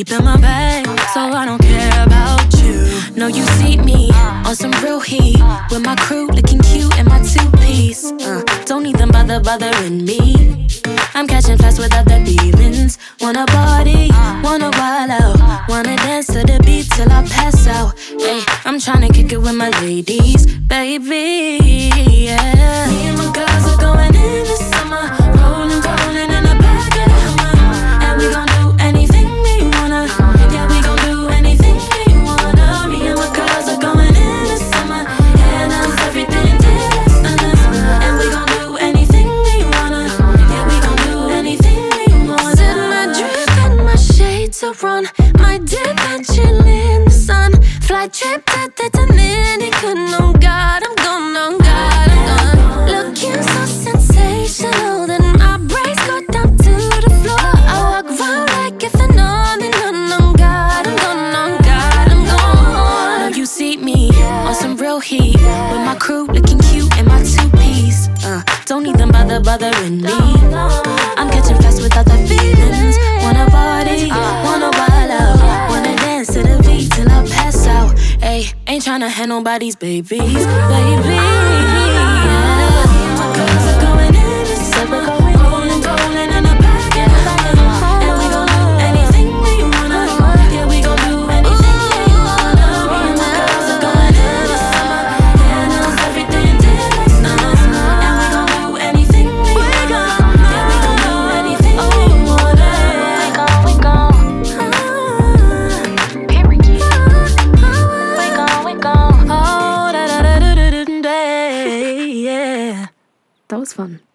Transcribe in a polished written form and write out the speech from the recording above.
deep in my bag, so I don't care about you. No, you see me on some real heat with my crew looking cute in my two-piece. Don't need them bothering me. I'm catching flights with other demons. Wanna party, wanna wild out, wanna dance to the beat till I pass out. Hey, I'm tryna kick it with my ladies, baby. Yeah. Me and my girls are going in the summer, rolling in the back of the Hummer, and we gon' do anything we wanna. Yeah, we gon' do anything we wanna. Me and my girls are going in the summer, and everything is endless, and we gon' do anything we wanna. Yeah, we gon' do anything we wanna. Set my drip and my shades are on, my dip and chill in the sun. Flight trip to the Dominican, oh God, I'm gone, oh God, I'm gone. Looking so sensational, then my brains go down to the floor. I walk around like a phenomenon, oh God, I'm gone, oh God, I'm gone. Now you see me on some real heat with my crew looking cute in my two-piece. Don't need them bothering me. I'm catching flights with other feelings. Wanna party, wanna wild out, wanna dance to the beat till I pass out. Ay, ain't tryna have nobody's babies, baby. Yeah. My girls are going in the summer, rolling in the back of the Hummer, and we gon' do anything we wanna. Yeah, we gon' do anything we wanna. Me and my girls are going in the summer, and everything is nice, and we gon' do anything we wanna. Yeah, we gon' do anything we wanna. We gon'. Period. We gon'. Oh, da da da da da da, yeah. That was fun.